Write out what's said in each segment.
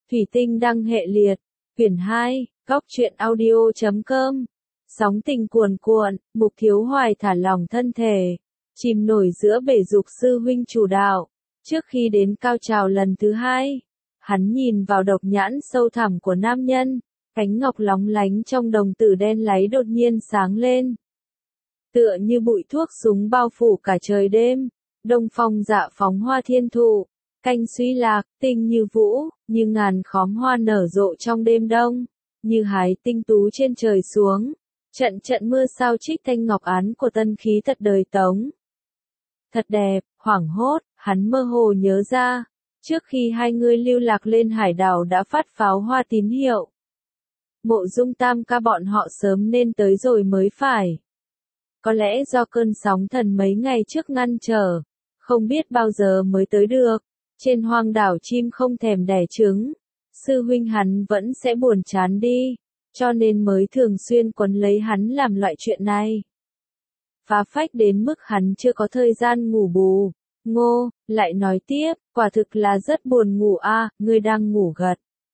Thủy tinh đăng hệ liệt, quyển 2, góc truyện audio.com. Sóng tình cuồn cuộn, Mục Thiếu Hoài thả lỏng thân thể, chìm nổi giữa bể dục sư huynh chủ đạo. Trước khi đến cao trào lần thứ 2, hắn nhìn vào độc nhãn sâu thẳm của nam nhân, cánh ngọc lóng lánh trong đồng tử đen láy đột nhiên sáng lên. Tựa như bụi thuốc súng bao phủ cả trời đêm, đông phong dạ phóng hoa thiên thụ, canh suy lạc, tinh như vũ, như ngàn khóm hoa nở rộ trong đêm đông, như hái tinh tú trên trời xuống. Trận trận mưa sao trích thanh ngọc án của tân khí thật đời Tống. Thật đẹp, hoảng hốt, hắn mơ hồ nhớ ra, trước khi hai người lưu lạc lên hải đảo đã phát pháo hoa tín hiệu. Mộ Dung Tam ca bọn họ sớm nên tới rồi mới phải. Có lẽ do cơn sóng thần mấy ngày trước ngăn trở, không biết bao giờ mới tới được. Trên hoang đảo chim không thèm đẻ trứng, sư huynh hắn vẫn sẽ buồn chán đi, cho nên mới thường xuyên quấn lấy hắn làm loại chuyện này. Phá phách đến mức hắn chưa có thời gian ngủ bù. Ngô, lại nói tiếp, quả thực là rất buồn ngủ a, ngươi đang ngủ gật.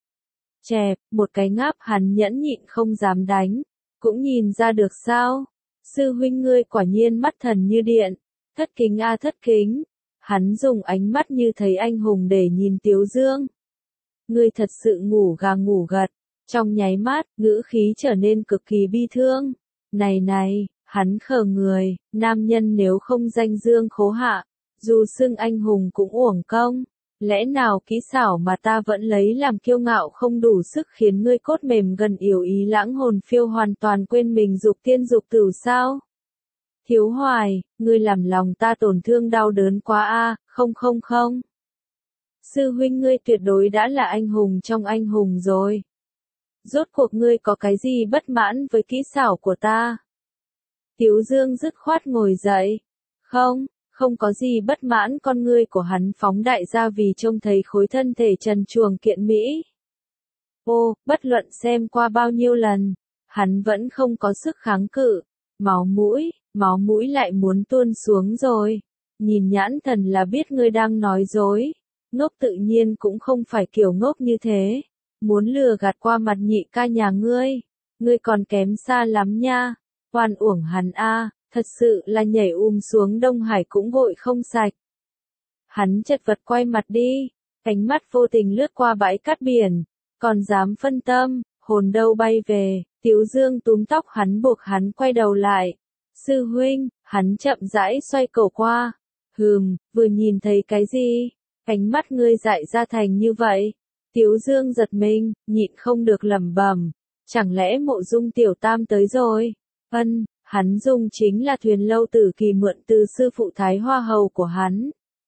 Chẹp, một cái ngáp hắn nhẫn nhịn không dám đánh, cũng nhìn ra được sao. Sư huynh ngươi quả nhiên mắt thần như điện, thất kính a thất kính. Hắn dùng ánh mắt như thấy anh hùng để nhìn Tiếu Dương. Ngươi thật sự ngủ gà ngủ gật, trong nháy mắt, ngữ khí trở nên cực kỳ bi thương. Này, hắn khờ người, nam nhân nếu không danh dương khố hạ, dù xưng anh hùng cũng uổng công. Lẽ nào kỹ xảo mà ta vẫn lấy làm kiêu ngạo không đủ sức khiến ngươi cốt mềm gần yếu ý lãng hồn phiêu hoàn toàn quên mình dục tiên dục tử sao? Thiếu Hoài, ngươi làm lòng ta tổn thương đau đớn quá a, không. Sư huynh ngươi tuyệt đối đã là anh hùng trong anh hùng rồi. Rốt cuộc ngươi có cái gì bất mãn với kỹ xảo của ta? Tiếu Dương dứt khoát ngồi dậy. Không có gì bất mãn, con ngươi của hắn phóng đại ra vì trông thấy khối thân thể trần truồng kiện mỹ. Ô, bất luận xem qua bao nhiêu lần, hắn vẫn không có sức kháng cự. Máu mũi lại muốn tuôn xuống rồi. Nhìn nhãn thần là biết ngươi đang nói dối. Ngốc tự nhiên cũng không phải kiểu ngốc như thế. Muốn lừa gạt qua mặt nhị ca nhà ngươi còn kém xa lắm nha. Oan uổng hắn a, thật sự là nhảy xuống Đông Hải cũng gội không sạch. Hắn chật vật quay mặt đi, ánh mắt vô tình lướt qua bãi cát biển, còn dám phân tâm, hồn đâu bay về. Tiếu Dương túm tóc hắn buộc hắn quay đầu lại. Sư huynh, hắn chậm rãi xoay cổ qua. Vừa nhìn thấy cái gì? Ánh mắt ngươi dại ra thành như vậy. Tiếu Dương giật mình, nhịn không được lẩm bẩm, chẳng lẽ Mộ Dung tiểu tam tới rồi? Hắn dùng chính là thuyền lâu tử kỳ mượn từ sư phụ Thái Hoa Hầu của hắn.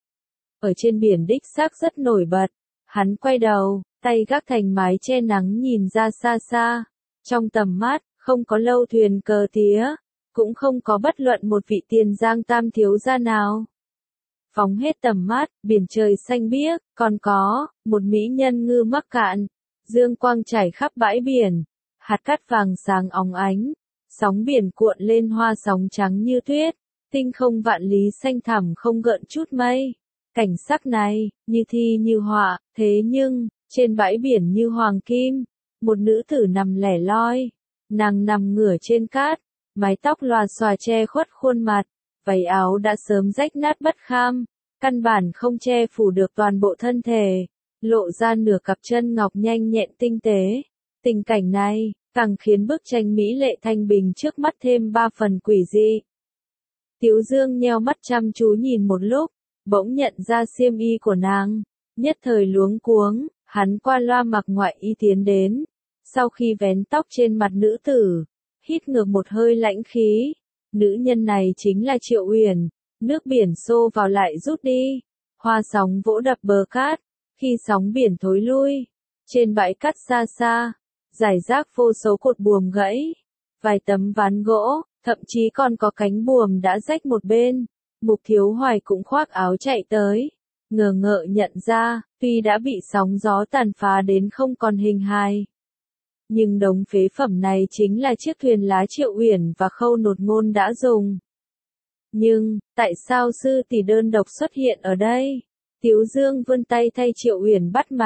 Ở trên biển đích xác rất nổi bật. Hắn quay đầu, tay gác thành mái che nắng nhìn ra xa xa. Trong tầm mắt, không có lâu thuyền cờ tía, cũng không có bất luận một vị tiền giang tam thiếu gia nào. Phóng hết tầm mắt, biển trời xanh biếc, còn có một mỹ nhân ngư mắc cạn. Dương quang trải khắp bãi biển, hạt cát vàng sáng óng ánh. Sóng biển cuộn lên hoa sóng trắng như tuyết, tinh không vạn lý xanh thẳm không gợn chút mây. Cảnh sắc này, như thi như họa, thế nhưng, trên bãi biển như hoàng kim, một nữ tử nằm lẻ loi. Nàng nằm ngửa trên cát, mái tóc lòa xòa che khuất khuôn mặt, váy áo đã sớm rách nát bất kham, căn bản không che phủ được toàn bộ thân thể, lộ ra nửa cặp chân ngọc nhanh nhẹn tinh tế. Tình cảnh này càng khiến bức tranh mỹ lệ thanh bình trước mắt thêm 3 phần quỷ dị. Tiếu Dương nheo mắt chăm chú nhìn một lúc, bỗng nhận ra xiêm y của nàng, nhất thời luống cuống, hắn qua loa mặc ngoại y tiến đến, sau khi vén tóc trên mặt nữ tử, hít ngược một hơi lãnh khí. Nữ nhân này chính là Triệu Uyển. Nước biển xô vào lại rút đi, hoa sóng vỗ đập bờ cát, khi sóng biển thối lui, trên bãi cát xa xa, rải rác vô số cột buồm gãy, vài tấm ván gỗ, thậm chí còn có cánh buồm đã rách một bên. Mục Thiếu Hoài cũng khoác áo chạy tới, ngờ ngợ nhận ra, tuy đã bị sóng gió tàn phá đến không còn hình hài, nhưng đống phế phẩm này chính là chiếc thuyền lá Triệu Uyển và Khâu Nột Ngôn đã dùng. Nhưng, tại sao sư tỷ đơn độc xuất hiện ở đây? Tiếu Dương vươn tay thay Triệu Uyển bắt mạch,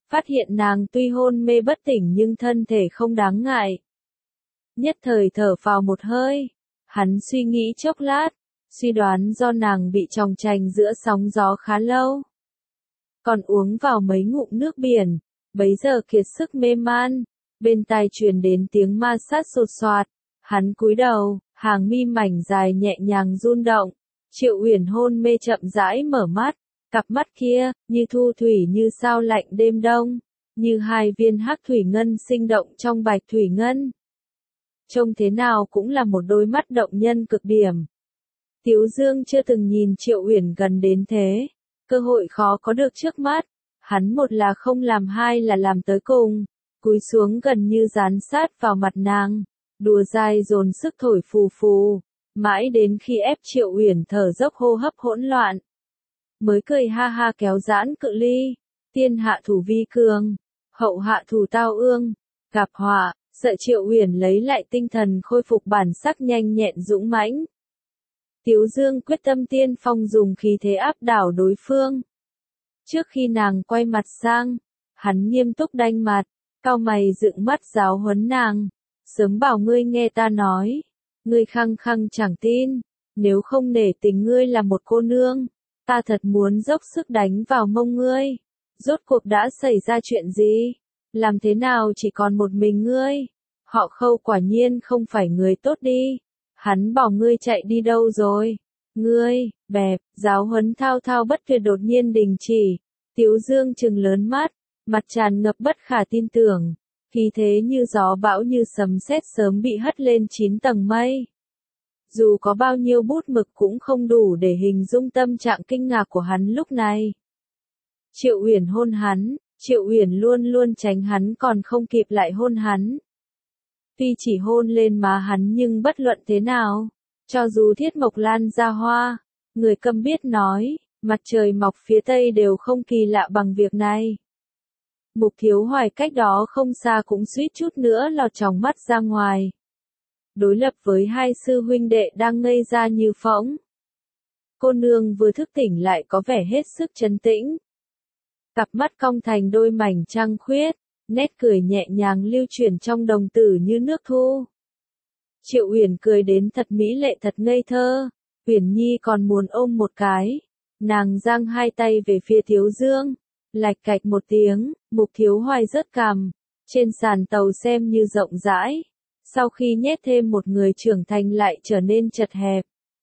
phát hiện nàng tuy hôn mê bất tỉnh nhưng thân thể không đáng ngại. Nhất thời thở phào một hơi, hắn suy nghĩ chốc lát, suy đoán do nàng bị chòng chành giữa sóng gió khá lâu. Còn uống vào mấy ngụm nước biển, bấy giờ kiệt sức mê man, bên tai truyền đến tiếng ma sát sột soạt, hắn cúi đầu, hàng mi mảnh dài nhẹ nhàng run động, Triệu Uyển hôn mê chậm rãi mở mắt, cặp mắt kia, như thu thủy như sao lạnh đêm đông, như hai viên hắc thủy ngân sinh động trong bạch thủy ngân. Trông thế nào cũng là một đôi mắt động nhân cực điểm. Tiếu Dương chưa từng nhìn Triệu Uyển gần đến thế, cơ hội khó có được trước mắt, hắn một là không làm hai là làm tới cùng, cúi xuống gần như dán sát vào mặt nàng, đùa dai dồn sức thổi phù phù, mãi đến khi ép Triệu Uyển thở dốc hô hấp hỗn loạn, mới cười ha ha kéo giãn cự ly, tiên hạ thủ vi cường, hậu hạ thủ tao ương, gặp họa, sợ Triệu Uyển lấy lại tinh thần khôi phục bản sắc nhanh nhẹn dũng mãnh. Tiếu Dương quyết tâm tiên phong dùng khí thế áp đảo đối phương. Trước khi nàng quay mặt sang, hắn nghiêm túc đanh mặt, cau mày dựng mắt giáo huấn nàng, sớm bảo ngươi nghe ta nói, ngươi khăng khăng chẳng tin, nếu không nể tình ngươi là một cô nương, ta thật muốn dốc sức đánh vào mông ngươi. Rốt cuộc đã xảy ra chuyện gì? Làm thế nào chỉ còn một mình ngươi? Họ Khâu quả nhiên không phải người tốt đi. Hắn bảo ngươi chạy đi đâu rồi? Ngươi, bẹp, giáo huấn thao thao bất tuyệt đột nhiên đình chỉ. Tiếu Dương trừng lớn mắt, mặt tràn ngập bất khả tin tưởng. Khí thế như gió bão như sấm sét sớm bị hất lên 9 tầng mây. Dù có bao nhiêu bút mực cũng không đủ để hình dung tâm trạng kinh ngạc của hắn lúc này. Triệu Uyển hôn hắn, Triệu Uyển luôn luôn tránh hắn còn không kịp lại hôn hắn. Tuy chỉ hôn lên má hắn nhưng bất luận thế nào, cho dù Thiết Mộc Lan ra hoa, người câm biết nói, mặt trời mọc phía tây đều không kỳ lạ bằng việc này. Mục Thiếu Hoài cách đó không xa cũng suýt chút nữa lọt tròng mắt ra ngoài. Đối lập với hai sư huynh đệ đang ngây ra như phỗng. Cô nương vừa thức tỉnh lại có vẻ hết sức trấn tĩnh. Cặp mắt cong thành đôi mảnh trăng khuyết, nét cười nhẹ nhàng lưu chuyển trong đồng tử như nước thu. Triệu Uyển cười đến thật mỹ lệ thật ngây thơ, Uyển Nhi còn muốn ôm một cái. Nàng giang hai tay về phía Tiếu Dương, lạch cạch một tiếng, Mục Thiếu Hoài rớt cằm, trên sàn tàu xem như rộng rãi. Sau khi nhét thêm một người trưởng thành lại trở nên chật hẹp.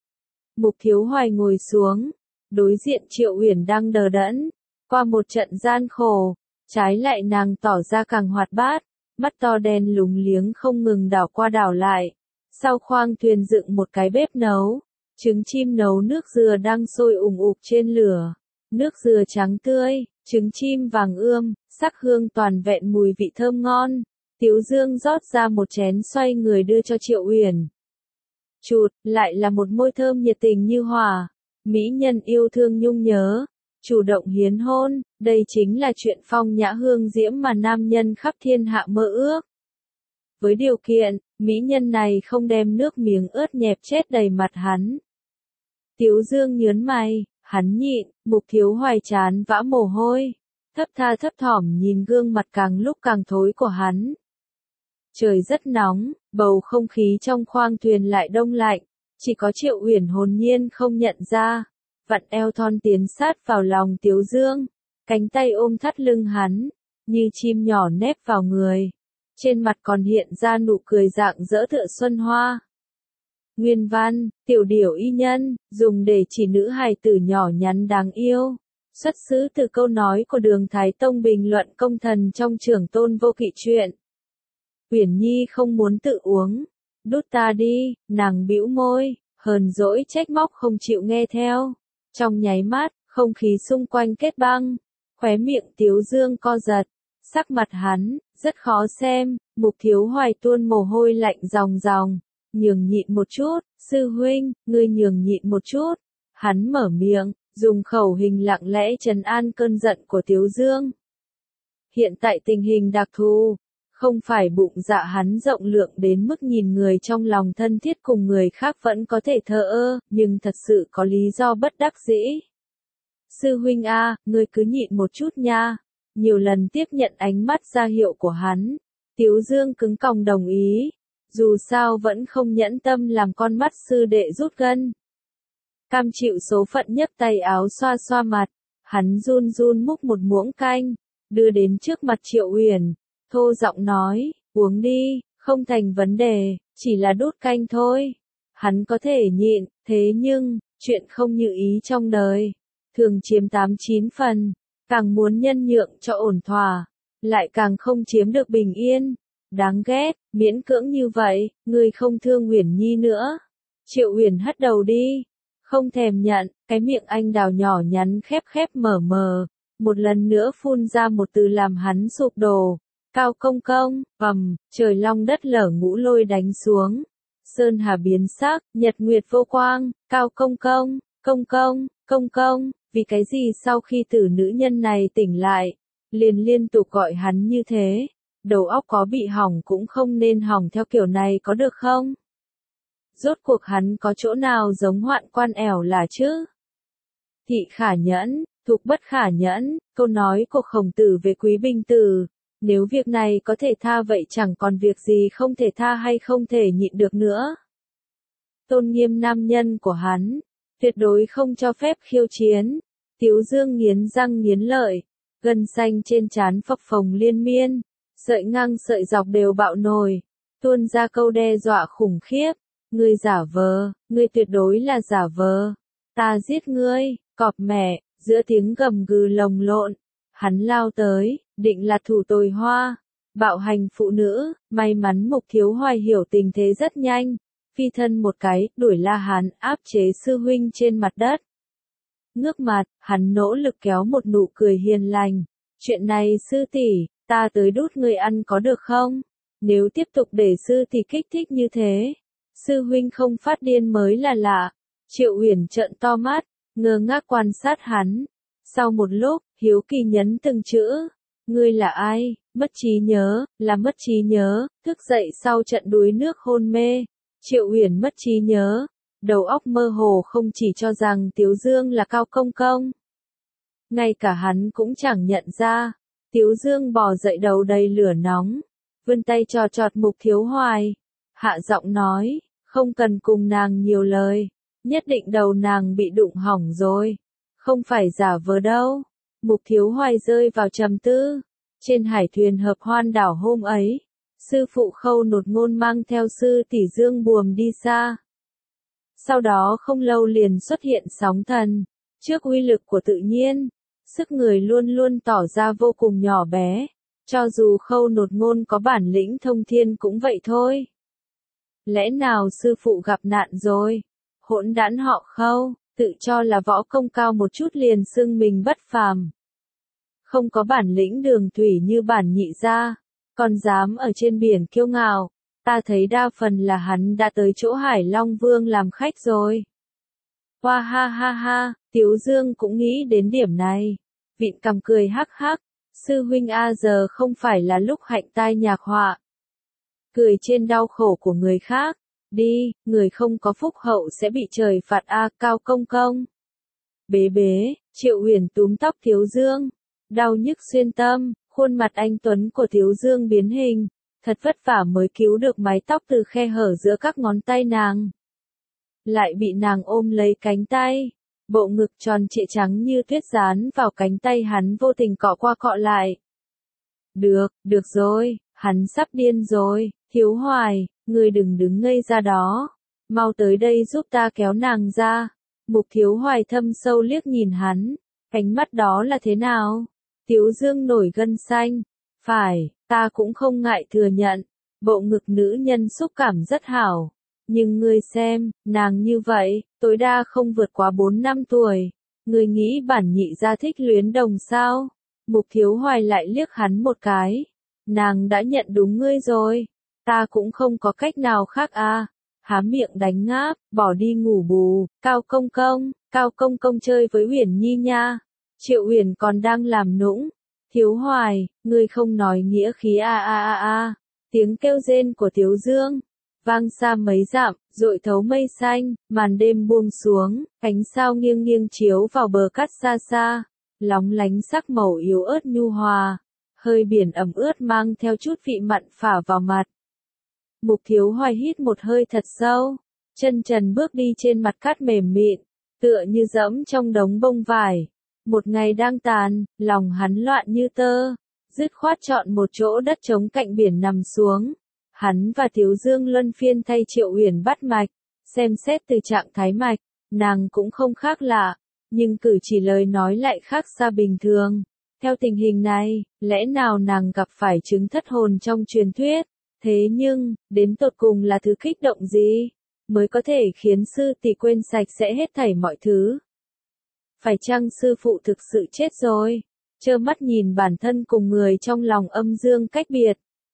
Mục Thiếu Hoài ngồi xuống, đối diện Triệu Uyển đang đờ đẫn, qua một trận gian khổ, trái lại nàng tỏ ra càng hoạt bát, mắt to đen lúng liếng không ngừng đảo qua đảo lại. Sau khoang thuyền dựng một cái bếp nấu, trứng chim nấu nước dừa đang sôi ùng ục trên lửa, nước dừa trắng tươi, trứng chim vàng ươm, sắc hương toàn vẹn mùi vị thơm ngon. Tiếu Dương rót ra một chén xoay người đưa cho Triệu Uyển. Chụt, lại là một môi thơm nhiệt tình như hỏa, mỹ nhân yêu thương nhung nhớ, chủ động hiến hôn, đây chính là chuyện phong nhã hương diễm mà nam nhân khắp thiên hạ mơ ước. Với điều kiện, mỹ nhân này không đem nước miếng ướt nhẹp chết đầy mặt hắn. Tiếu Dương nhớn mày, hắn nhịn, Mục Thiếu Hoài chán vã mồ hôi, thấp tha thấp thỏm nhìn gương mặt càng lúc càng thối của hắn. Trời rất nóng, bầu không khí trong khoang thuyền lại đông lạnh, chỉ có Triệu Uyển hồn nhiên không nhận ra, vặn eo thon tiến sát vào lòng Tiếu Dương, cánh tay ôm thắt lưng hắn, như chim nhỏ nép vào người, trên mặt còn hiện ra nụ cười rạng rỡ tựa xuân hoa. Nguyên văn, tiểu điểu y nhân, dùng để chỉ nữ hài tử nhỏ nhắn đáng yêu, xuất xứ từ câu nói của Đường Thái Tông bình luận công thần trong Trưởng Tôn Vô Kỵ truyện. Uyển Nhi không muốn tự uống, đút ta đi, nàng bĩu môi, hờn dỗi trách móc không chịu nghe theo. Trong nháy mắt, không khí xung quanh kết băng, khóe miệng Tiếu Dương co giật, sắc mặt hắn, rất khó xem, Mục Thiếu Hoài tuôn mồ hôi lạnh ròng ròng, nhường nhịn một chút, sư huynh, ngươi nhường nhịn một chút. Hắn mở miệng, dùng khẩu hình lặng lẽ trấn an cơn giận của Tiếu Dương. Hiện tại tình hình đặc thù, không phải bụng dạ hắn rộng lượng đến mức nhìn người trong lòng thân thiết cùng người khác vẫn có thể thờ ơ, nhưng thật sự có lý do bất đắc dĩ. Sư huynh a, ngươi cứ nhịn một chút nha. nhiều lần tiếp nhận ánh mắt ra hiệu của hắn. Tiếu Dương cứng còng đồng ý, dù sao vẫn không nhẫn tâm làm con mắt sư đệ rút gân. Cam chịu số phận nhấc tay áo xoa xoa mặt, hắn run run múc một muỗng canh, đưa đến trước mặt Triệu Uyển, thô giọng nói, uống đi, không thành vấn đề, chỉ là đút canh thôi. Hắn có thể nhịn, thế nhưng, chuyện không như ý trong đời, thường chiếm 8-9 phần, càng muốn nhân nhượng cho ổn thỏa, lại càng không chiếm được bình yên. Đáng ghét, miễn cưỡng như vậy, ngươi không thương Uyển Nhi nữa. Triệu Uyển hất đầu đi, không thèm nhận, cái miệng anh đào nhỏ nhắn khép khép mở mờ, một lần nữa phun ra một từ làm hắn sụp đổ. Cao công công, trời long đất lở ngũ lôi đánh xuống. Sơn hà biến sắc, nhật nguyệt vô quang, Cao công công, vì cái gì sau khi tử nữ nhân này tỉnh lại, liền liên tục gọi hắn như thế, đầu óc có bị hỏng cũng không nên hỏng theo kiểu này có được không? Rốt cuộc hắn có chỗ nào giống Hoạn Quan ẻo là chứ? Thị khả nhẫn, thục bất khả nhẫn, câu nói của Khổng Tử về Quý Bình Tử. Nếu việc này có thể tha vậy chẳng còn việc gì không thể tha hay không thể nhịn được nữa. Tôn nghiêm nam nhân của hắn, tuyệt đối không cho phép khiêu chiến. Tiếu Dương nghiến răng nghiến lợi, gân xanh trên trán phập phồng liên miên, sợi ngang sợi dọc đều bạo nổi, tuôn ra câu đe dọa khủng khiếp. Ngươi giả vờ, ngươi tuyệt đối là giả vờ. Ta giết ngươi, cọp mẹ, giữa tiếng gầm gừ lồng lộn. Hắn lao tới, định là thủ tồi hoa, bạo hành phụ nữ, may mắn Mục Thiếu Hoài hiểu tình thế rất nhanh, phi thân một cái, đuổi La Hán áp chế sư huynh trên mặt đất. Ngước mặt, hắn nỗ lực kéo một nụ cười hiền lành, chuyện này sư tỷ, ta tới đút ngươi ăn có được không? Nếu tiếp tục để sư tỷ kích thích như thế, sư huynh không phát điên mới là lạ. Triệu Uyển trợn to mắt, ngơ ngác quan sát hắn. Sau một lúc, hiếu kỳ nhấn từng chữ. Ngươi là ai? Mất trí nhớ, là mất trí nhớ, thức dậy sau trận đuối nước hôn mê. Triệu Uyển mất trí nhớ, đầu óc mơ hồ không chỉ cho rằng Tiếu Dương là Cao công công. Ngay cả hắn cũng chẳng nhận ra. Tiếu Dương bò dậy đầu đầy lửa nóng, vươn tay trò chọt Mục Thiếu Hoài. Hạ giọng nói, không cần cùng nàng nhiều lời, nhất định đầu nàng bị đụng hỏng rồi. Không phải giả vờ đâu. Mục Thiếu Hoài rơi vào trầm tư. Trên hải thuyền hợp hoan đảo hôm ấy, sư phụ Khâu Nột Ngôn mang theo sư tỷ Dương Buồm đi xa. Sau đó không lâu liền xuất hiện sóng thần. Trước uy lực của tự nhiên, sức người luôn luôn tỏ ra vô cùng nhỏ bé. Cho dù Khâu Nột Ngôn có bản lĩnh thông thiên cũng vậy thôi. Lẽ nào sư phụ gặp nạn rồi? Hỗn đản họ Khâu, tự cho là võ công cao một chút liền xưng mình bất phàm. Không có bản lĩnh đường thủy như bản nhị gia, còn dám ở trên biển kiêu ngạo. Ta thấy đa phần là hắn đã tới chỗ Hải Long Vương làm khách rồi. Hoa ha ha ha, Tiếu Dương cũng nghĩ đến điểm này. Vịn cằm cười hắc hắc, sư huynh a giờ không phải là lúc hạnh tai nhạc họa. Cười trên đau khổ của người khác. Đi, người không có phúc hậu sẽ bị trời phạt a Cao công công. Bế bế, Triệu Uyển túm tóc Tiếu Dương. Đau nhức xuyên tâm, khuôn mặt anh tuấn của Tiếu Dương biến hình. Thật vất vả mới cứu được mái tóc từ khe hở giữa các ngón tay nàng. Lại bị nàng ôm lấy cánh tay. Bộ ngực tròn trịa trắng như tuyết dán vào cánh tay hắn vô tình cọ qua cọ lại. Được rồi, hắn sắp điên rồi. Thiếu Hoài, ngươi đừng đứng ngây ra đó. Mau tới đây giúp ta kéo nàng ra. Mục Thiếu Hoài thâm sâu liếc nhìn hắn. Ánh mắt đó là thế nào? Tiếu Dương nổi gân xanh. Phải, ta cũng không ngại thừa nhận. Bộ ngực nữ nhân xúc cảm rất hảo. Nhưng ngươi xem, nàng như vậy, tối đa không vượt quá 4 năm tuổi. Ngươi nghĩ bản nhị gia thích Luyến Đồng sao? Mục Thiếu Hoài lại liếc hắn một cái. Nàng đã nhận đúng ngươi rồi. Ta cũng không có cách nào khác à. Há miệng đánh ngáp, bỏ đi ngủ bù. Cao công công chơi với Uyển Nhi nha. Triệu Uyển còn đang làm nũng. Thiếu Hoài, ngươi không nói nghĩa khí a. Tiếng kêu rên của Tiếu Dương vang xa mấy dặm, dội thấu mây xanh, màn đêm buông xuống, ánh sao nghiêng nghiêng chiếu vào bờ cát xa xa. lóng lánh sắc màu yếu ớt nhu hòa, hơi biển ẩm ướt mang theo chút vị mặn phả vào mặt. Mục Thiếu Hoài hít một hơi thật sâu, chân trần bước đi trên mặt cát mềm mịn, tựa như dẫm trong đống bông vải. Một ngày đang tàn, lòng hắn loạn như tơ, dứt khoát chọn một chỗ đất trống cạnh biển nằm xuống. Hắn và Thiếu Dương luân phiên thay Triệu Uyển bắt mạch, xem xét từ trạng thái mạch, nàng cũng không khác lạ, nhưng cử chỉ lời nói lại khác xa bình thường. Theo tình hình này, lẽ nào nàng gặp phải chứng thất hồn trong truyền thuyết? Thế nhưng, đến tột cùng là thứ kích động gì, mới có thể khiến sư tỷ quên sạch sẽ hết thảy mọi thứ? Phải chăng sư phụ thực sự chết rồi? Trơ mắt nhìn bản thân cùng người trong lòng âm dương cách biệt.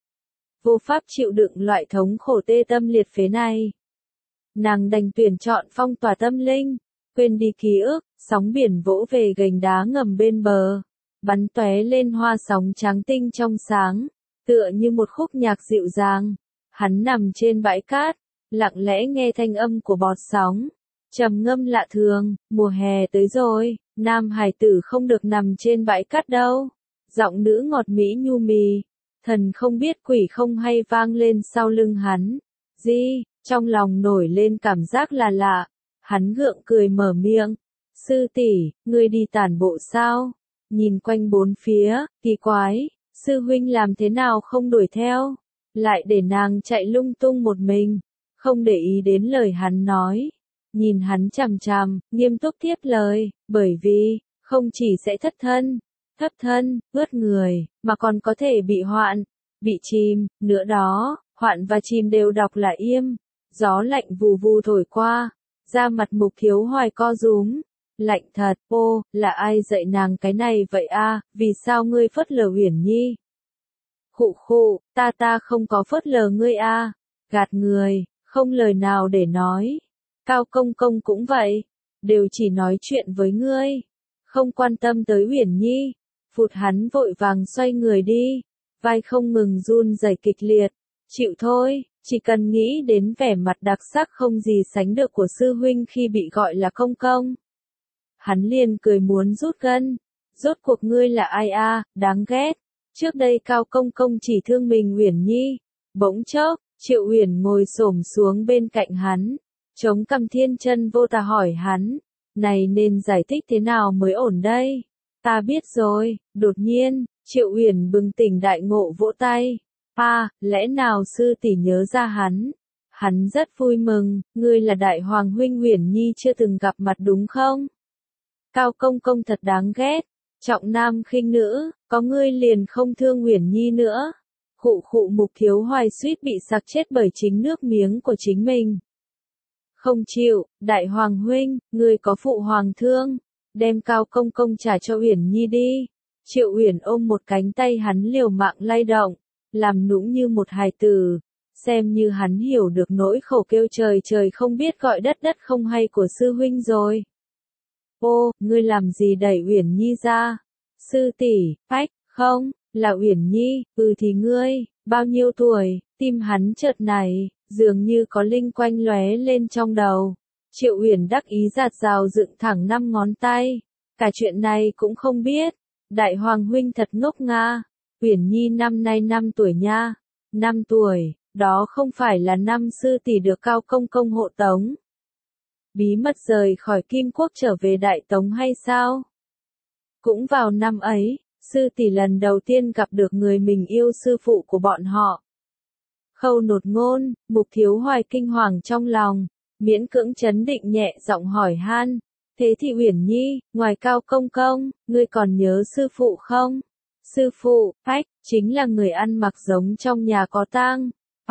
Vô pháp chịu đựng loại thống khổ tê tâm liệt phế này. Nàng đành tuyển chọn phong tỏa tâm linh, quên đi ký ức, sóng biển vỗ về gành đá ngầm bên bờ, bắn tóe lên hoa sóng trắng tinh trong sáng, tựa như một khúc nhạc dịu dàng. Hắn nằm trên bãi cát, lặng lẽ nghe thanh âm của bọt sóng, trầm ngâm lạ thường. Mùa hè tới rồi, nam hải tử không được nằm trên bãi cát đâu. Giọng nữ ngọt mỹ nhu mì, thần không biết quỷ không hay vang lên sau lưng hắn. Di, trong lòng nổi lên cảm giác là lạ. Hắn gượng cười mở miệng. Sư tỷ, ngươi đi tản bộ sao? Nhìn quanh bốn phía, kỳ quái, sư huynh làm thế nào không đuổi theo? Lại để nàng chạy lung tung một mình, không để ý đến lời hắn nói. Nhìn hắn chằm chằm, nghiêm túc tiếp lời, bởi vì, không chỉ sẽ thất thân, ướt người, mà còn có thể bị hoạn, bị chìm, nữa đó, hoạn và chìm đều đọc là im. Gió lạnh vù vù thổi qua, da mặt Mục Thiếu Hoài co rúm. Lạnh thật, ô, là ai dạy nàng cái này vậy a? Vì sao ngươi phớt lờ Uyển Nhi? Khụ khụ, ta không có phớt lờ ngươi a, gạt người, không lời nào để nói. Cao công công cũng vậy, đều chỉ nói chuyện với ngươi, không quan tâm tới Uyển Nhi. Phụt hắn vội vàng xoay người đi, vai không ngừng run rẩy kịch liệt. Chịu thôi, chỉ cần nghĩ đến vẻ mặt đặc sắc không gì sánh được của sư huynh khi bị gọi là công công. Hắn liền cười muốn rút gân. Rốt cuộc ngươi là ai a, đáng ghét. Trước đây Cao công công chỉ thương mình Uyển Nhi. Bỗng chốc, Triệu Uyển ngồi xổm xuống bên cạnh hắn, chống cằm thiên chân vô tà hỏi hắn, này nên giải thích thế nào mới ổn đây? Ta biết rồi. Đột nhiên, Triệu Uyển bừng tỉnh đại ngộ vỗ tay. Lẽ nào sư tỷ nhớ ra hắn? Hắn rất vui mừng, ngươi là đại hoàng huynh Uyển Nhi chưa từng gặp mặt đúng không? Cao công công thật đáng ghét, trọng nam khinh nữ, có ngươi liền không thương Uyển Nhi nữa. Khụ khụ, Mục Thiếu Hoài suýt bị sặc chết bởi chính nước miếng của chính mình. Không chịu, đại hoàng huynh, ngươi có phụ hoàng thương, đem Cao công công trả cho Uyển Nhi đi. Triệu Uyển ôm một cánh tay hắn liều mạng lay động, làm nũng như một hài tử, xem như hắn hiểu được nỗi khổ kêu trời trời không biết gọi đất đất không hay của sư huynh rồi. Ô, ngươi làm gì đẩy Uyển Nhi ra? Sư tỷ, phách, không, là Uyển Nhi, thì ngươi, bao nhiêu tuổi? Tim hắn chợt này, dường như có linh quanh lóe lên trong đầu. Triệu Uyển đắc ý giạt rào dựng thẳng 5 ngón tay. Cả chuyện này cũng không biết. Đại hoàng huynh thật ngốc nga. Uyển Nhi năm nay 5 tuổi nha. 5 tuổi, đó không phải là năm sư tỷ được Cao công công hộ tống. Bí mật rời khỏi Kim Quốc trở về Đại Tống hay sao? Cũng vào năm ấy, sư tỷ lần đầu tiên gặp được người mình yêu, sư phụ của bọn họ. Khâu Nột Ngôn. Mục Thiếu Hoài kinh hoàng trong lòng, miễn cưỡng trấn định nhẹ giọng hỏi han. Thế thì Uyển Nhi, ngoài Cao công công, ngươi còn nhớ sư phụ không? Sư phụ, phách, chính là người ăn mặc giống trong nhà có tang.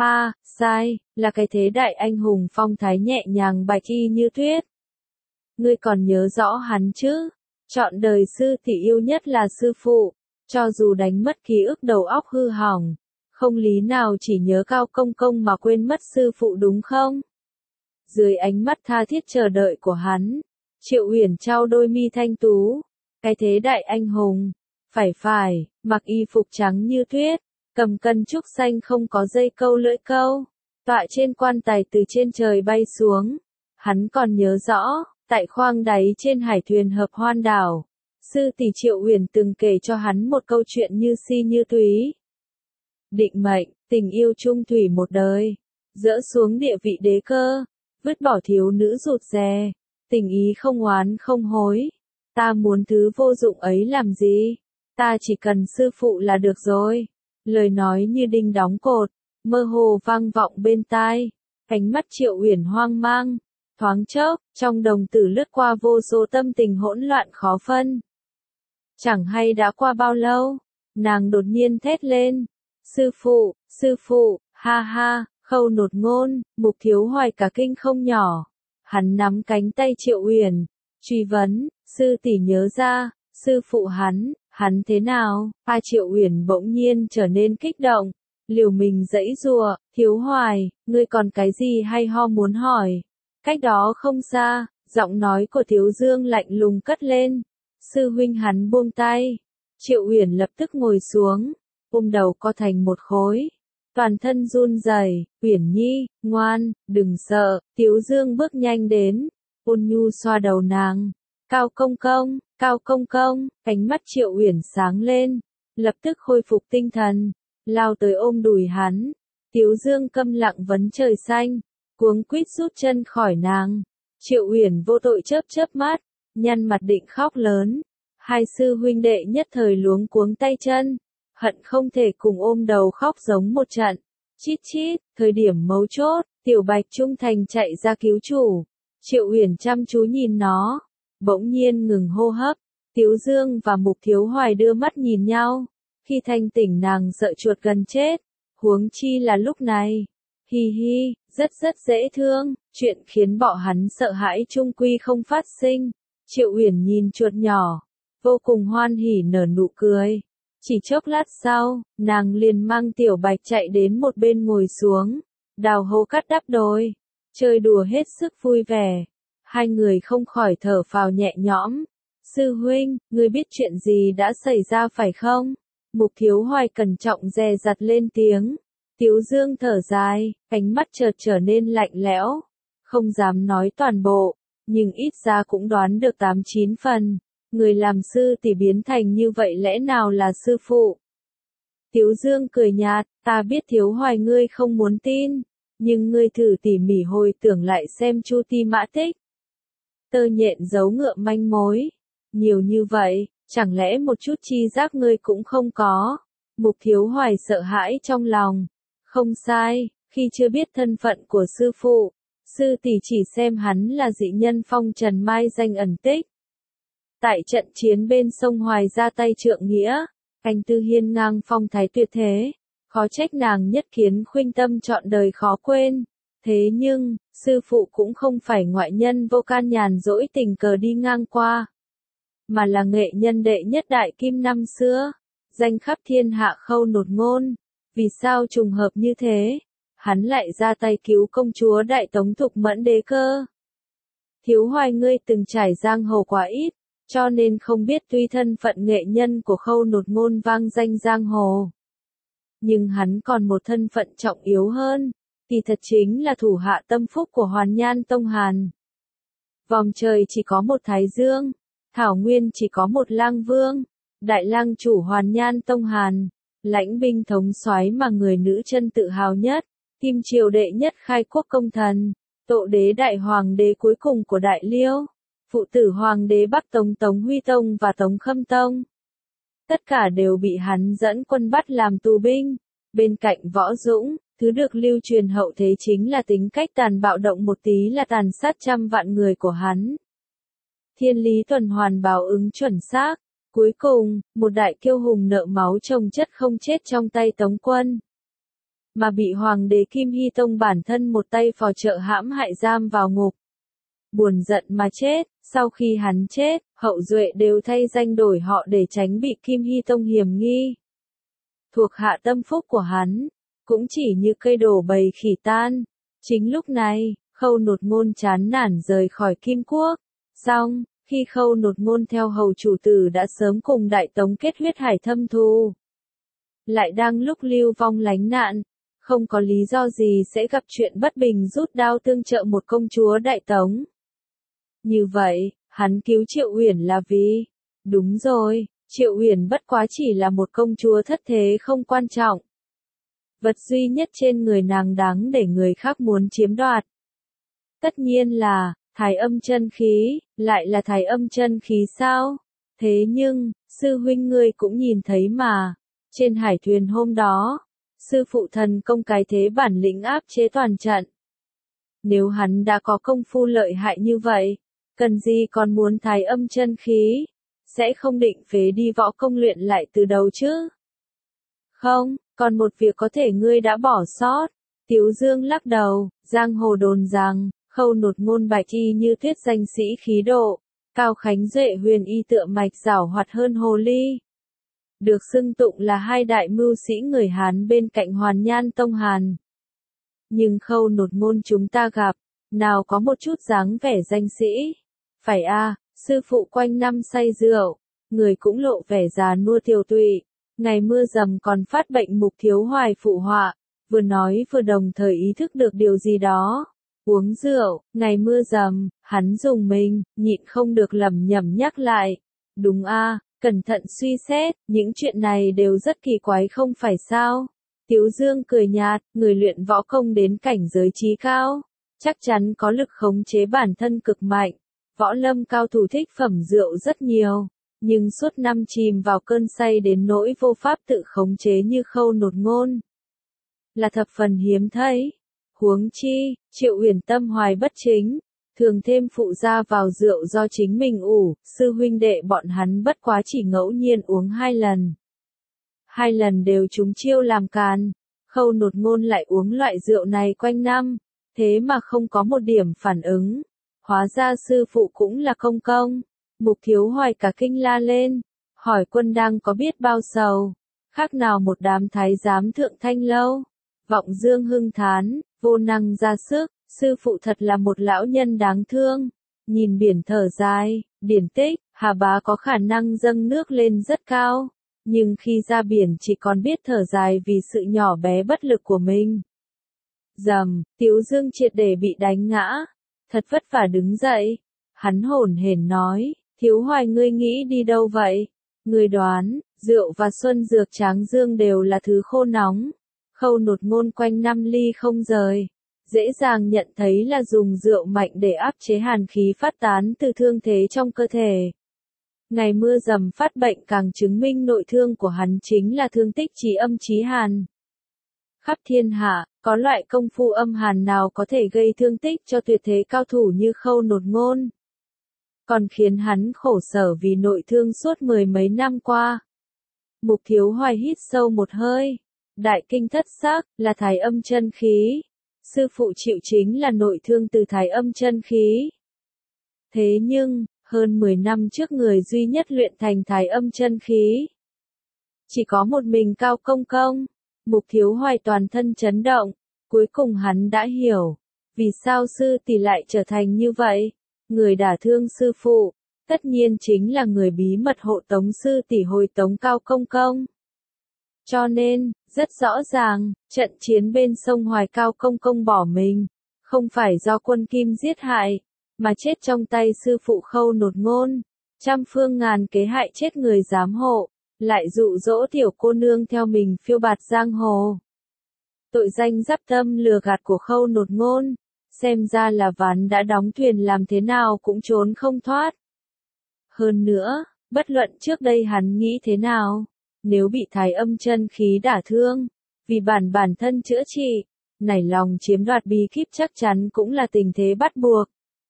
Sai, là cái thế đại anh hùng phong thái nhẹ nhàng bạch y như tuyết. Ngươi còn nhớ rõ hắn chứ? Trọn đời sư tỷ yêu nhất là sư phụ, cho dù đánh mất ký ức đầu óc hư hỏng, không lý nào chỉ nhớ Cao công công mà quên mất sư phụ đúng không? Dưới ánh mắt tha thiết chờ đợi của hắn, Triệu Uyển trao đôi mi thanh tú, cái thế đại anh hùng, phải, mặc y phục trắng như tuyết, cầm cân trúc xanh không có dây câu lưỡi câu, tọa trên quan tài từ trên trời bay xuống. Hắn còn nhớ rõ, tại khoang đáy trên hải thuyền hợp hoan đảo, sư tỷ Triệu Uyển từng kể cho hắn một câu chuyện như si như túy. Định mệnh, tình yêu chung thủy một đời, dỡ xuống địa vị đế cơ, vứt bỏ thiếu nữ rụt rè, tình ý không oán không hối. Ta muốn thứ vô dụng ấy làm gì? Ta chỉ cần sư phụ là được rồi. Lời nói như đinh đóng cột, mơ hồ vang vọng bên tai. Ánh mắt Triệu Uyển hoang mang, thoáng chốc, trong đồng tử lướt qua vô số tâm tình hỗn loạn khó phân. Chẳng hay đã qua bao lâu, nàng đột nhiên thét lên. Sư phụ, ha ha, Khâu Nột Ngôn, Mục Thiếu Hoài cả kinh không nhỏ. Hắn nắm cánh tay Triệu Uyển, truy vấn, sư tỷ nhớ ra, sư phụ hắn thế nào? Triệu Uyển bỗng nhiên trở nên kích động, liều mình giãy giụa, Thiếu Hoài, ngươi còn cái gì hay ho muốn hỏi? Cách đó không xa, giọng nói của Thiếu Dương lạnh lùng cất lên, sư huynh hắn buông tay. Triệu Uyển lập tức ngồi xuống, ôm đầu co thành một khối, toàn thân run rẩy. Uyển Nhi, ngoan, đừng sợ. Thiếu Dương bước nhanh đến, ôn nhu xoa đầu nàng. Cao công công, ánh mắt Triệu Uyển sáng lên, lập tức khôi phục tinh thần, lao tới ôm đùi hắn. Thiếu Dương câm lặng vấn trời xanh, cuống quýt rút chân khỏi nàng. Triệu Uyển vô tội chớp chớp mắt, nhăn mặt định khóc lớn. Hai sư huynh đệ nhất thời luống cuống tay chân, hận không thể cùng ôm đầu khóc giống một trận. Chít chít, thời điểm mấu chốt, Tiểu Bạch trung thành chạy ra cứu chủ. Triệu Uyển chăm chú nhìn nó, bỗng nhiên ngừng hô hấp. Thiếu Dương và Mục Thiếu Hoài đưa mắt nhìn nhau, khi thanh tỉnh nàng sợ chuột gần chết, huống chi là lúc này. Hi hi, rất dễ thương, chuyện khiến bọn hắn sợ hãi chung quy không phát sinh. Triệu Uyển nhìn chuột nhỏ, vô cùng hoan hỉ nở nụ cười. Chỉ chốc lát sau, nàng liền mang Tiểu Bạch chạy đến một bên ngồi xuống, đào hố cắt đắp đồi, chơi đùa hết sức vui vẻ. Hai người không khỏi thở phào nhẹ nhõm. Sư huynh, ngươi biết chuyện gì đã xảy ra phải không? Mục Thiếu Hoài cẩn trọng dè dặt lên tiếng. Thiếu Dương thở dài, ánh mắt chợt trở nên lạnh lẽo, không dám nói toàn bộ, nhưng ít ra cũng đoán được 8-9 phần. Người làm sư tỷ biến thành như vậy lẽ nào là sư phụ? Thiếu Dương cười nhạt, ta biết Thiếu Hoài ngươi không muốn tin, nhưng ngươi thử tỉ mỉ hồi tưởng lại xem Chu Ti Mã Tích. Tơ nhện giấu ngựa manh mối, nhiều như vậy, chẳng lẽ một chút chi giác ngươi cũng không có? Mục Thiếu Hoài sợ hãi trong lòng. Không sai, khi chưa biết thân phận của sư phụ, sư tỷ chỉ xem hắn là dị nhân phong trần mai danh ẩn tích. Tại trận chiến bên sông Hoài ra tay trượng nghĩa, anh Tư Hiên ngang phong thái tuyệt thế, khó trách nàng nhất kiến khuynh tâm trọn đời khó quên. Thế nhưng, sư phụ cũng không phải ngoại nhân vô can nhàn rỗi tình cờ đi ngang qua, mà là nghệ nhân đệ nhất đại kim năm xưa, danh khắp thiên hạ Khâu Nột Ngôn. Vì sao trùng hợp như thế? Hắn lại ra tay cứu công chúa Đại Tống Thục Mẫn đế cơ. Thiếu Hoài ngươi từng trải giang hồ quá ít, cho nên không biết tuy thân phận nghệ nhân của Khâu Nột Ngôn vang danh giang hồ, nhưng hắn còn một thân phận trọng yếu hơn, thì thật chính là thủ hạ tâm phúc của Hoàn Nhan Tông Hàn. Vòng trời chỉ có một Thái Dương, thảo nguyên chỉ có một Lang Vương, đại lang chủ Hoàn Nhan Tông Hàn, lãnh binh thống soái mà người nữ chân tự hào nhất, Kim Triều đệ nhất khai quốc công thần, Tộ đế đại hoàng đế cuối cùng của Đại Liêu, phụ tử hoàng đế Bắc Tống Tống Huy Tông và Tống Khâm Tông. Tất cả đều bị hắn dẫn quân bắt làm tù binh. Bên cạnh Võ Dũng, thứ được lưu truyền hậu thế chính là tính cách tàn bạo động một tí là tàn sát trăm vạn người của hắn. Thiên lý tuần hoàn báo ứng chuẩn xác. Cuối cùng, một đại kiêu hùng nợ máu chồng chất không chết trong tay Tống quân, mà bị Hoàng đế Kim Hy Tông bản thân một tay phò trợ hãm hại giam vào ngục. Buồn giận mà chết, sau khi hắn chết, hậu duệ đều thay danh đổi họ để tránh bị Kim Hy Tông hiểm nghi. Thuộc hạ tâm phúc của hắn, cũng chỉ như cây đổ bầy khỉ tan. Chính lúc này, Khâu Nột Ngôn chán nản rời khỏi Kim Quốc. Xong, khi Khâu Nột Ngôn theo hầu chủ tử đã sớm cùng Đại Tống kết huyết hải thâm thù, lại đang lúc lưu vong lánh nạn, không có lý do gì sẽ gặp chuyện bất bình rút đao tương trợ một công chúa Đại Tống. Như vậy, hắn cứu Triệu Uyển là vì Đúng rồi, Triệu Uyển bất quá chỉ là một công chúa thất thế không quan trọng. Vật duy nhất trên người nàng đáng để người khác muốn chiếm đoạt. Tất nhiên là, thái âm chân khí, lại là thái âm chân khí sao? Thế nhưng, sư huynh ngươi cũng nhìn thấy mà, trên hải thuyền hôm đó, sư phụ thần công cái thế bản lĩnh áp chế toàn trận. Nếu hắn đã có công phu lợi hại như vậy, cần gì còn muốn thái âm chân khí, sẽ không định phế đi võ công luyện lại từ đầu chứ? Không, còn một việc có thể ngươi đã bỏ sót. Tiếu Dương lắc đầu, giang hồ đồn rằng, Khâu Nột Ngôn bạch y như tuyết danh sĩ khí độ, Cao Khánh Duệ huyền y tựa mạch giảo hoạt hơn hồ ly. Được xưng tụng là hai đại mưu sĩ người Hán bên cạnh Hoàn Nhan Tông Hàn. Nhưng Khâu Nột Ngôn chúng ta gặp, nào có một chút dáng vẻ danh sĩ. Phải a, sư phụ quanh năm say rượu, người cũng lộ vẻ già nua tiều tụy. Ngày mưa dầm còn phát bệnh Mục Thiếu Hoài phụ họa, vừa nói vừa đồng thời ý thức được điều gì đó. Uống rượu, ngày mưa dầm, hắn dùng mình, nhịn không được lẩm nhẩm nhắc lại. Đúng a, cẩn thận suy xét, những chuyện này đều rất kỳ quái không phải sao? Tiếu Dương cười nhạt, người luyện võ công đến cảnh giới trí cao, chắc chắn có lực khống chế bản thân cực mạnh. Võ lâm cao thủ thích phẩm rượu rất nhiều, nhưng suốt năm chìm vào cơn say đến nỗi vô pháp tự khống chế như Khâu Nột Ngôn, là thập phần hiếm thấy. Huống chi, Triệu Uyển tâm hoài bất chính, thường thêm phụ gia vào rượu do chính mình ủ, sư huynh đệ bọn hắn bất quá chỉ ngẫu nhiên uống 2 lần. 2 lần đều trúng chiêu làm càn, Khâu Nột Ngôn lại uống loại rượu này quanh năm, thế mà không có một điểm phản ứng. Hóa ra sư phụ cũng là công công. Mục Thiếu Hoài cả kinh la lên, hỏi Quân đang có biết bao sầu, khác nào một đám thái giám thượng thanh lâu. Vọng Dương hưng thán, vô năng ra sức, sư phụ thật là một lão nhân đáng thương. Nhìn biển thở dài, điển tích, Hà Bá có khả năng dâng nước lên rất cao, nhưng khi ra biển chỉ còn biết thở dài vì sự nhỏ bé bất lực của mình. Dầm, Tiếu Dương triệt để bị đánh ngã, thật vất vả đứng dậy, hắn hổn hển nói, Thiếu Hoài ngươi nghĩ đi đâu vậy? Ngươi đoán, rượu và xuân dược tráng dương đều là thứ khô nóng. Khâu Nột Ngôn quanh năm ly không rời, dễ dàng nhận thấy là dùng rượu mạnh để áp chế hàn khí phát tán từ thương thế trong cơ thể. Ngày mưa dầm phát bệnh càng chứng minh nội thương của hắn chính là thương tích chí âm chí hàn. Khắp thiên hạ, có loại công phu âm hàn nào có thể gây thương tích cho tuyệt thế cao thủ như Khâu Nột Ngôn. Còn khiến hắn khổ sở vì nội thương suốt 10 mấy năm qua. Mục Thiếu Hoài hít sâu một hơi. Đại kinh thất sắc, là thái âm chân khí. Sư phụ chịu chính là nội thương từ thái âm chân khí. Thế nhưng, hơn 10 năm trước người duy nhất luyện thành thái âm chân khí, chỉ có một mình Cao Công Công. Mục Thiếu Hoài toàn thân chấn động, cuối cùng hắn đã hiểu, vì sao sư tỷ lại trở thành như vậy. Người đả thương sư phụ, tất nhiên chính là người bí mật hộ tống sư tỷ hồi tống Cao Công Công. Cho nên, rất rõ ràng, trận chiến bên sông Hoài Cao Công Công bỏ mình, không phải do quân Kim giết hại, mà chết trong tay sư phụ Khâu Nột Ngôn. Trăm phương ngàn kế hại chết người giám hộ, lại dụ dỗ tiểu cô nương theo mình phiêu bạt giang hồ. Tội danh giáp tâm lừa gạt của Khâu Nột Ngôn, xem ra là ván đã đóng thuyền làm thế nào cũng trốn không thoát. Hơn nữa, bất luận trước đây hắn nghĩ thế nào, nếu bị thái âm chân khí đả thương, vì bản thân chữa trị, nảy lòng chiếm đoạt bí kíp chắc chắn cũng là tình thế bắt buộc.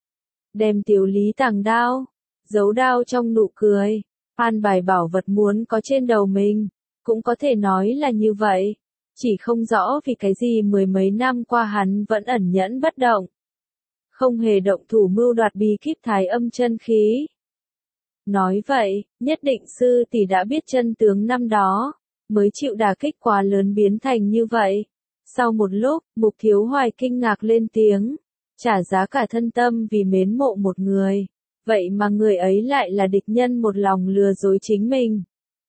Đem Tiếu Lý tàng đao, giấu đao trong nụ cười, an bài bảo vật muốn có trên đầu mình, cũng có thể nói là như vậy. Chỉ không rõ vì cái gì 10 mấy năm qua hắn vẫn ẩn nhẫn bất động, không hề động thủ mưu đoạt bí kíp thái âm chân khí. Nói vậy, nhất định sư tỷ đã biết chân tướng năm đó, mới chịu đả kích quá lớn biến thành như vậy. Sau một lúc, Mục Thiếu Hoài kinh ngạc lên tiếng, trả giá cả thân tâm vì mến mộ một người, vậy mà người ấy lại là địch nhân một lòng lừa dối chính mình.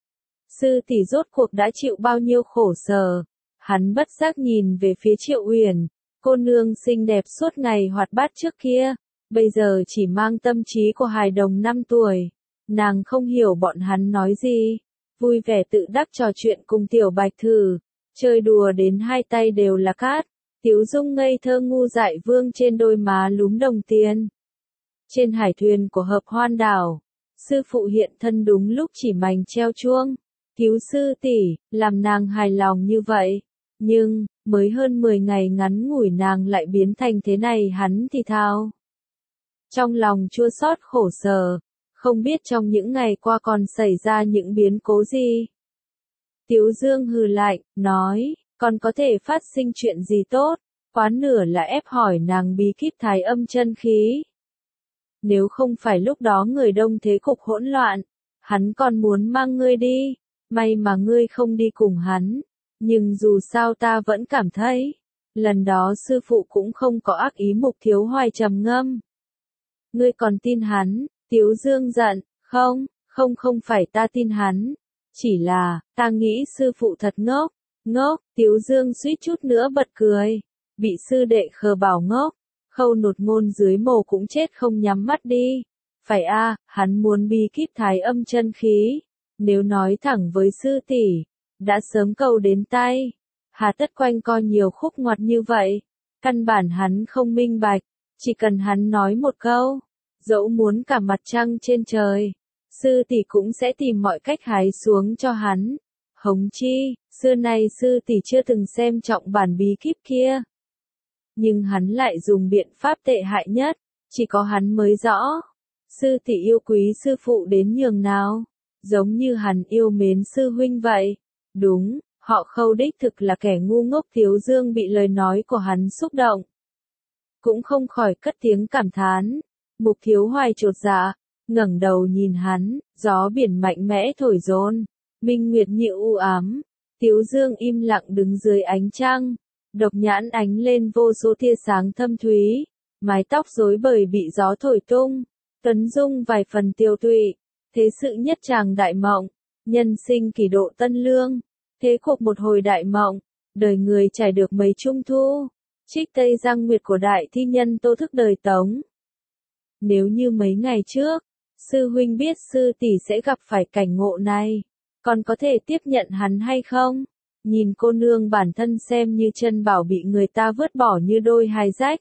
Sư tỷ rốt cuộc đã chịu bao nhiêu khổ sở. Hắn bất giác nhìn về phía Triệu Uyển, cô nương xinh đẹp suốt ngày hoạt bát trước kia, bây giờ chỉ mang tâm trí của hài đồng 5 tuổi. nàng không hiểu bọn hắn nói gì, vui vẻ tự đắc trò chuyện cùng Tiểu Bạch Thử, chơi đùa đến hai tay đều là cát, Tiếu Dung ngây thơ ngu dại vương trên đôi má lúm đồng tiền. Trên hải thuyền của Hợp Hoan đảo, sư phụ hiện thân đúng lúc chỉ mảnh treo chuông, Tiếu sư tỷ, làm nàng hài lòng như vậy, nhưng, mới hơn 10 ngày ngắn ngủi nàng lại biến thành thế này hắn thì thào. Trong lòng chua xót khổ sở, không biết trong những ngày qua còn xảy ra những biến cố gì. Tiếu Dương hừ lạnh, nói, còn có thể phát sinh chuyện gì tốt, quá nửa là ép hỏi nàng bí kíp thái âm chân khí. Nếu không phải lúc đó người đông thế cục hỗn loạn, hắn còn muốn mang ngươi đi, may mà ngươi không đi cùng hắn, nhưng dù sao ta vẫn cảm thấy, lần đó sư phụ cũng không có ác ý. Mục Thiếu Hoài trầm ngâm. Ngươi còn tin hắn? Tiếu Dương giận, không phải ta tin hắn, chỉ là, ta nghĩ sư phụ thật ngốc, Tiếu Dương suýt chút nữa bật cười, bị sư đệ khờ bảo ngốc, Khâu Nột Ngôn dưới mồ cũng chết không nhắm mắt đi, phải a, hắn muốn bí kíp thái âm chân khí, nếu nói thẳng với sư tỷ, đã sớm cầu đến tay, hà tất quanh co nhiều khúc ngoặt như vậy, căn bản hắn không minh bạch, chỉ cần hắn nói một câu, dẫu muốn cả mặt trăng trên trời, sư tỷ cũng sẽ tìm mọi cách hái xuống cho hắn. Hống chi, xưa nay sư tỷ chưa từng xem trọng bản bí kíp kia. Nhưng hắn lại dùng biện pháp tệ hại nhất, chỉ có hắn mới rõ. Sư tỷ yêu quý sư phụ đến nhường nào, giống như hắn yêu mến sư huynh vậy. Đúng, họ Khâu đích thực là kẻ ngu ngốc. Tiếu Dương bị lời nói của hắn xúc động, cũng không khỏi cất tiếng cảm thán. Mục Thiếu Hoài chột dạ, ngẩng đầu nhìn hắn, gió biển mạnh mẽ thổi dồn, minh nguyệt nhịu u ám. Tiếu Dương im lặng đứng dưới ánh trăng, độc nhãn ánh lên vô số tia sáng thâm thúy, mái tóc rối bời bị gió thổi tung, tuấn dung vài phần tiêu tụy. Thế sự nhất tràng đại mộng, nhân sinh kỷ độ tân lương, thế cuộc một hồi đại mộng, đời người trải được mấy trung thu. Trích Tây Giang Nguyệt của đại thi nhân Tô Thức đời Tống. Nếu như mấy ngày trước, sư huynh biết sư tỷ sẽ gặp phải cảnh ngộ này, còn có thể tiếp nhận hắn hay không? Nhìn cô nương bản thân xem như chân bảo bị người ta vứt bỏ như đôi hài rách.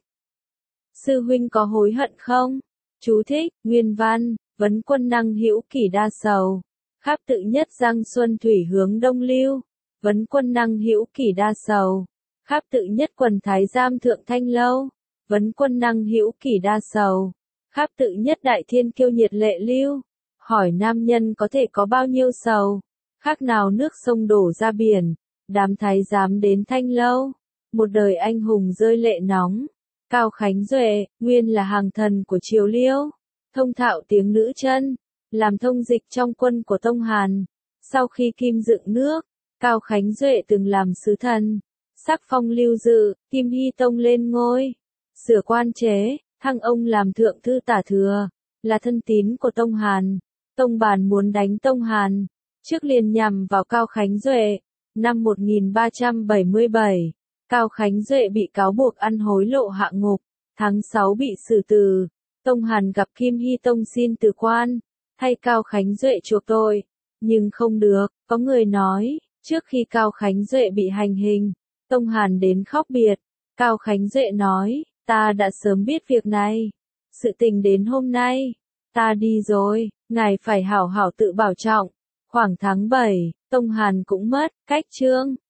Sư huynh có hối hận không? Chú thích, nguyên văn, vấn quân năng hữu kỷ đa sầu. Kháp tự nhất giang xuân thủy hướng đông lưu. Vấn quân năng hữu kỷ đa sầu. Kháp tự nhất quần thái giam thượng thanh lâu. Vấn quân năng hữu kỷ đa sầu. Kháp tự nhất đại thiên kiêu nhiệt lệ lưu. Hỏi nam nhân có thể có bao nhiêu sầu? Khác nào nước sông đổ ra biển. Đám thái giám đến thanh lâu. Một đời anh hùng rơi lệ nóng. Cao Khánh Duệ, nguyên là hàng thần của Triều Liêu. Thông thạo tiếng nữ chân. Làm thông dịch trong quân của Tông Hàn. Sau khi Kim dựng nước, Cao Khánh Duệ từng làm sứ thần. Sắc phong Lưu Dự, Kim Hy Tông lên ngôi. Sửa quan chế, thăng ông làm thượng thư tả thừa. Là thân tín của Tông Hàn. Tông Bàn muốn đánh Tông Hàn. Trước liền nhằm vào Cao Khánh Duệ. Năm 1377, Cao Khánh Duệ bị cáo buộc ăn hối lộ hạ ngục. Tháng 6 bị xử tử. Tông Hàn gặp Kim Hy Tông xin từ quan, thay Cao Khánh Duệ chuộc tội. Nhưng không được, có người nói, trước khi Cao Khánh Duệ bị hành hình, Tông Hàn đến khóc biệt. Cao Khánh Duệ nói, ta đã sớm biết việc này. Sự tình đến hôm nay, ta đi rồi, ngài phải hảo hảo tự bảo trọng. Khoảng tháng 7, Tông Hàn cũng mất, cách chương.